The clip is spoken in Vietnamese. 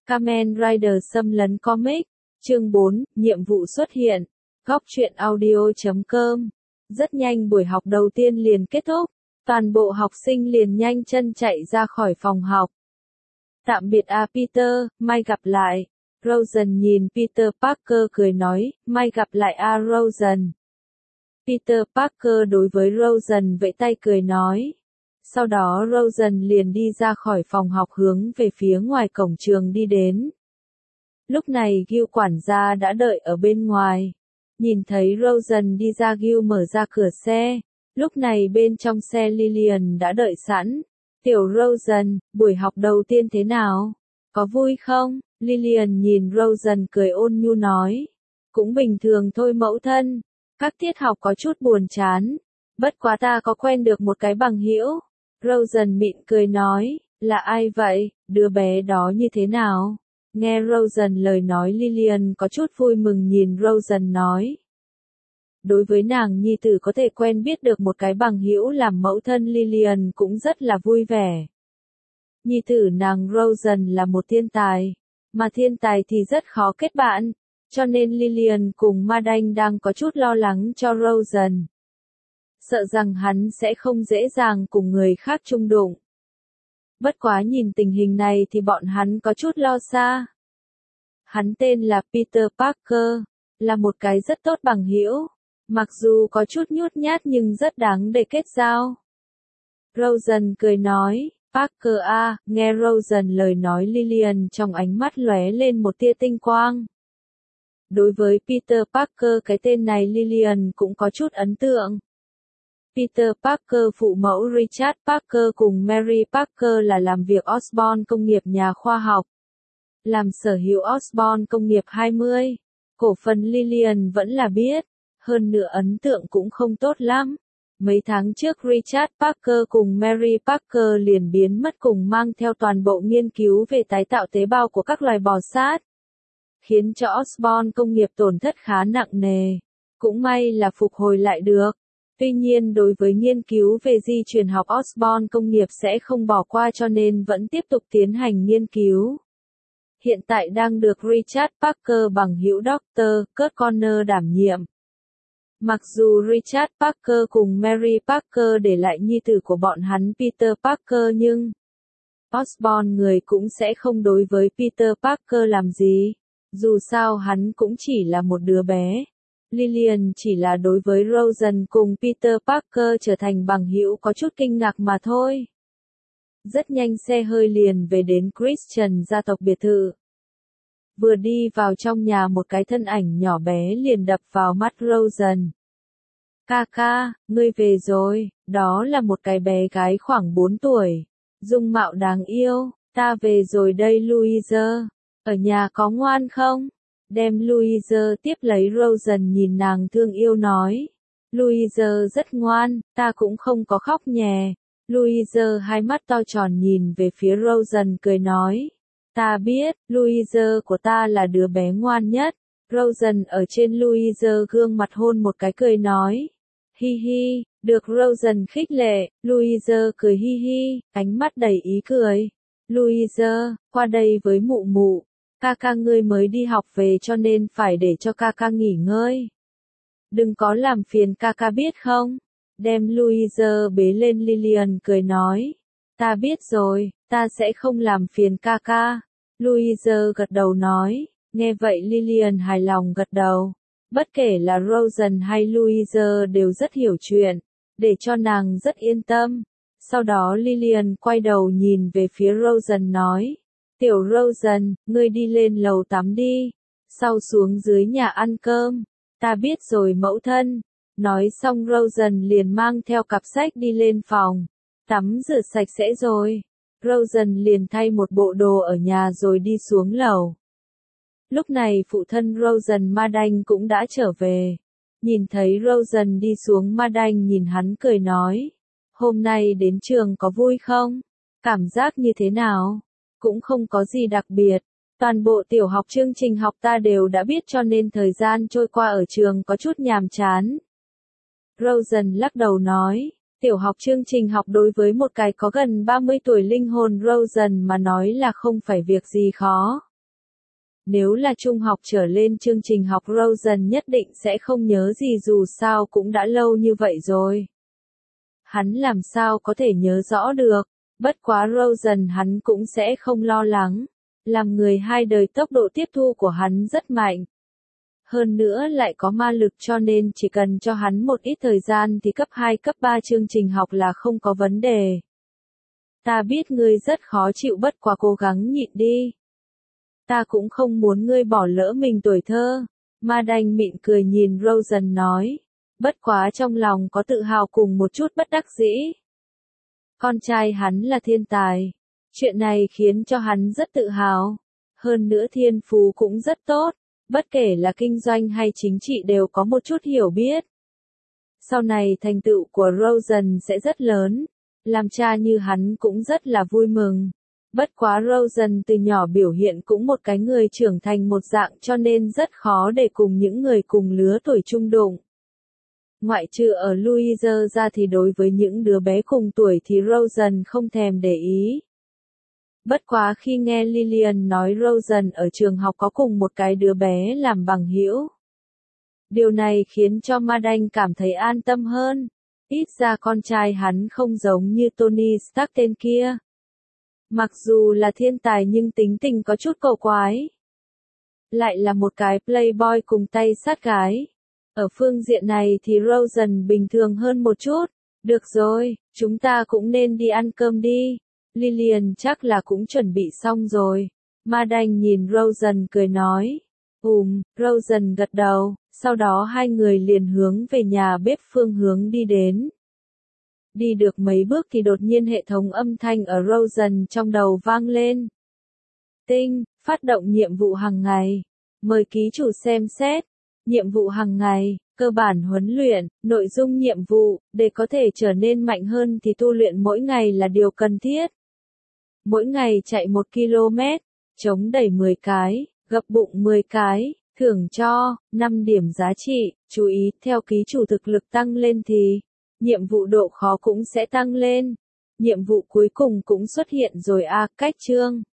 Kamen Rider xâm lấn comic. Chương 4, nhiệm vụ xuất hiện. Góc truyện audio.com. Rất nhanh buổi học đầu tiên liền kết thúc. Toàn bộ học sinh liền nhanh chân chạy ra khỏi phòng học. Tạm biệt Peter, mai gặp lại. Rosen nhìn Peter Parker cười nói, mai gặp lại Rosen. Peter Parker đối với Rosen vẫy tay cười nói. Sau đó Rosen liền đi ra khỏi phòng học hướng về phía ngoài cổng trường đi đến. Lúc này Gil quản gia đã đợi ở bên ngoài. Nhìn thấy Rosen đi ra, Gil mở ra cửa xe. Lúc này bên trong xe Lillian đã đợi sẵn. Tiểu Rosen, buổi học đầu tiên thế nào? Có vui không? Lillian nhìn Rosen cười ôn nhu nói. Cũng bình thường thôi mẫu thân. Các tiết học có chút buồn chán. Bất quá ta có quen được một cái bằng hữu. Rosen mỉm cười nói, là ai vậy, đứa bé đó như thế nào? Nghe Rosen lời nói, Lillian có chút vui mừng nhìn Rosen nói. Đối với nàng nhi tử có thể quen biết được một cái bằng hữu làm mẫu thân, Lillian cũng rất là vui vẻ. Nhi tử nàng Rosen là một thiên tài, mà thiên tài thì rất khó kết bạn, cho nên Lillian cùng Madanh đang có chút lo lắng cho Rosen. Sợ rằng hắn sẽ không dễ dàng cùng người khác chung đụng. Bất quá nhìn tình hình này thì bọn hắn có chút lo xa. Hắn tên là Peter Parker, là một cái rất tốt bằng hữu, mặc dù có chút nhút nhát nhưng rất đáng để kết giao. Rosen cười nói, Parker à, nghe Rosen lời nói, Lillian trong ánh mắt lóe lên một tia tinh quang. Đối với Peter Parker, cái tên này Lillian cũng có chút ấn tượng. Peter Parker phụ mẫu Richard Parker cùng Mary Parker là làm việc Osborne công nghiệp nhà khoa học. Làm sở hữu Osborne công nghiệp 20. Cổ phần Lillian vẫn là biết. Hơn nữa ấn tượng cũng không tốt lắm. Mấy tháng trước Richard Parker cùng Mary Parker liền biến mất cùng mang theo toàn bộ nghiên cứu về tái tạo tế bào của các loài bò sát. Khiến cho Osborne công nghiệp tổn thất khá nặng nề. Cũng may là phục hồi lại được. Tuy nhiên đối với nghiên cứu về di truyền học Osborne công nghiệp sẽ không bỏ qua, cho nên vẫn tiếp tục tiến hành nghiên cứu. Hiện tại đang được Richard Parker bằng hữu Dr. Kurt Connor đảm nhiệm. Mặc dù Richard Parker cùng Mary Parker để lại nhi tử của bọn hắn Peter Parker, nhưng Osborne người cũng sẽ không đối với Peter Parker làm gì. Dù sao hắn cũng chỉ là một đứa bé. Lillian chỉ là đối với Rosen cùng Peter Parker trở thành bằng hữu có chút kinh ngạc mà thôi. Rất nhanh xe hơi liền về đến Christian gia tộc biệt thự. Vừa đi vào trong nhà, một cái thân ảnh nhỏ bé liền đập vào mắt Rosen. Ca, ngươi về rồi, đó là một cái bé gái khoảng 4 tuổi. Dung mạo đáng yêu, ta về rồi đây Louise, ở nhà có ngoan không? Đem Louise tiếp lấy, Rosen nhìn nàng thương yêu nói. Louise rất ngoan, ta cũng không có khóc nhè. Louise hai mắt to tròn nhìn về phía Rosen cười nói. Ta biết, Louise của ta là đứa bé ngoan nhất. Rosen ở trên Louise gương mặt hôn một cái cười nói. Hi hi, được Rosen khích lệ, Louise cười hi hi, ánh mắt đầy ý cười. Louise, qua đây với mụ mụ. Ca ngươi mới đi học về cho nên phải để cho ca nghỉ ngơi. Đừng có làm phiền ca biết không? Đem Louise bế lên, Lillian cười nói. Ta biết rồi, ta sẽ không làm phiền ca. Louise gật đầu nói. Nghe vậy Lillian hài lòng gật đầu. Bất kể là Rosen hay Louise đều rất hiểu chuyện, để cho nàng rất yên tâm. Sau đó Lillian quay đầu nhìn về phía Rosen nói. Tiểu Rosen, ngươi đi lên lầu tắm đi, sau xuống dưới nhà ăn cơm. Ta biết rồi mẫu thân. Nói xong Rosen liền mang theo cặp sách đi lên phòng. Tắm rửa sạch sẽ rồi. Rosen liền thay một bộ đồ ở nhà rồi đi xuống lầu. Lúc này phụ thân Rosen, Madanh cũng đã trở về. Nhìn thấy Rosen đi xuống, Madanh nhìn hắn cười nói. Hôm nay đến trường có vui không? Cảm giác như thế nào? Cũng không có gì đặc biệt. Toàn bộ tiểu học chương trình học ta đều đã biết, cho nên thời gian trôi qua ở trường có chút nhàm chán. Rosen lắc đầu nói. Tiểu học chương trình học đối với một cái có gần 30 tuổi linh hồn Rosen mà nói là không phải việc gì khó. Nếu là trung học trở lên chương trình học Rosen nhất định sẽ không nhớ gì dù sao cũng đã lâu như vậy rồi. Hắn làm sao có thể nhớ rõ được, bất quá Rosen hắn cũng sẽ không lo lắng. Làm người hai đời tốc độ tiếp thu của hắn rất mạnh. Hơn nữa lại có ma lực cho nên chỉ cần cho hắn một ít thời gian thì cấp 2 cấp 3 chương trình học là không có vấn đề. Ta biết ngươi rất khó chịu bất quá cố gắng nhịn đi. Ta cũng không muốn ngươi bỏ lỡ mình tuổi thơ. Ma đanh mỉm cười nhìn Rosen nói. Bất quá trong lòng có tự hào cùng một chút bất đắc dĩ. Con trai hắn là thiên tài. Chuyện này khiến cho hắn rất tự hào. Hơn nữa thiên phú cũng rất tốt. Bất kể là kinh doanh hay chính trị đều có một chút hiểu biết. Sau này thành tựu của Rosen sẽ rất lớn. Làm cha như hắn cũng rất là vui mừng. Bất quá Rosen từ nhỏ biểu hiện cũng một cái người trưởng thành một dạng cho nên rất khó để cùng những người cùng lứa tuổi chung đụng. Ngoại trừ ở Louise ra thì đối với những đứa bé cùng tuổi thì Rosen không thèm để ý. Bất quá khi nghe Lillian nói Rosen ở trường học có cùng một cái đứa bé làm bằng hữu. Điều này khiến cho Madanh cảm thấy an tâm hơn. Ít ra con trai hắn không giống như Tony Stark tên kia. Mặc dù là thiên tài nhưng tính tình có chút cầu quái. Lại là một cái playboy cùng tay sát gái. Ở phương diện này thì Rosen bình thường hơn một chút. Được rồi, chúng ta cũng nên đi ăn cơm đi. Lillian chắc là cũng chuẩn bị xong rồi. Madanh nhìn Rosen cười nói. Rosen gật đầu, sau đó hai người liền hướng về nhà bếp phương hướng đi đến. Đi được mấy bước thì đột nhiên hệ thống âm thanh ở Rosen trong đầu vang lên. Tinh, phát động nhiệm vụ hàng ngày. Mời ký chủ xem xét. Nhiệm vụ hàng ngày, cơ bản huấn luyện, nội dung nhiệm vụ, để có thể trở nên mạnh hơn thì tu luyện mỗi ngày là điều cần thiết. Mỗi ngày chạy 1 km, chống đẩy 10 cái, gập bụng 10 cái, thưởng cho 5 điểm giá trị. Chú ý, theo ký chủ thực lực tăng lên thì nhiệm vụ độ khó cũng sẽ tăng lên. Nhiệm vụ cuối cùng cũng xuất hiện rồi cách chương.